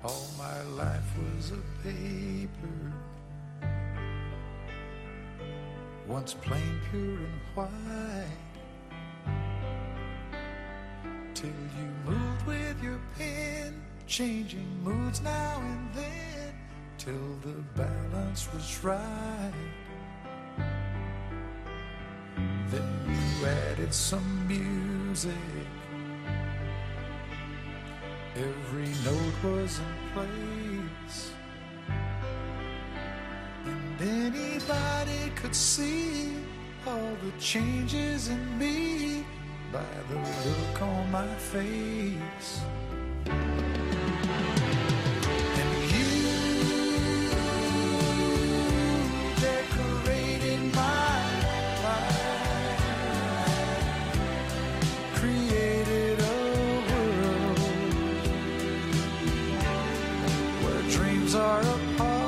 All my life was a paper, once plain, pure and white, till you moved with your pen, changing moods now and then, till the balance was right. Then you added some music, every note was in place, and anybody could see all the changes in me by the look on my face. And you decorated my life, created a world where dreams are apart.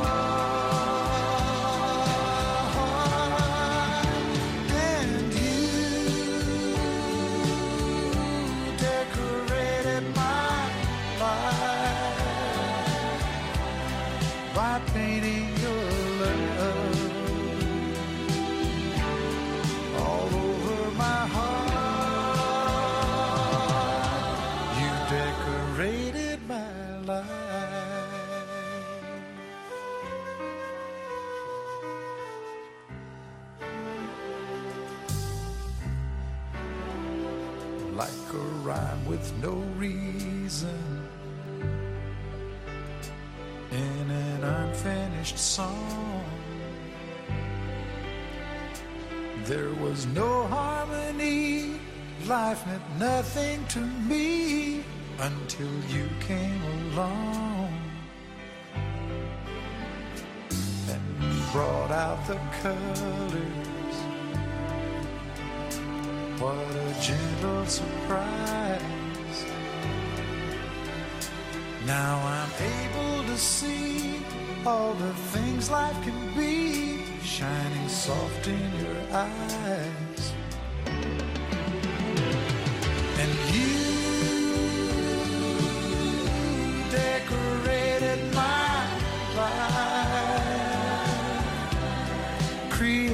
By painting your love all over my heart, you decorated my life. Like a rhyme with no reason in an unfinished song, there was no harmony, life meant nothing to me until you came along and brought out the colors. What a gentle surprise. Now I'm able to see all the things life can be, shining soft in your eyes. And you decorated my life, created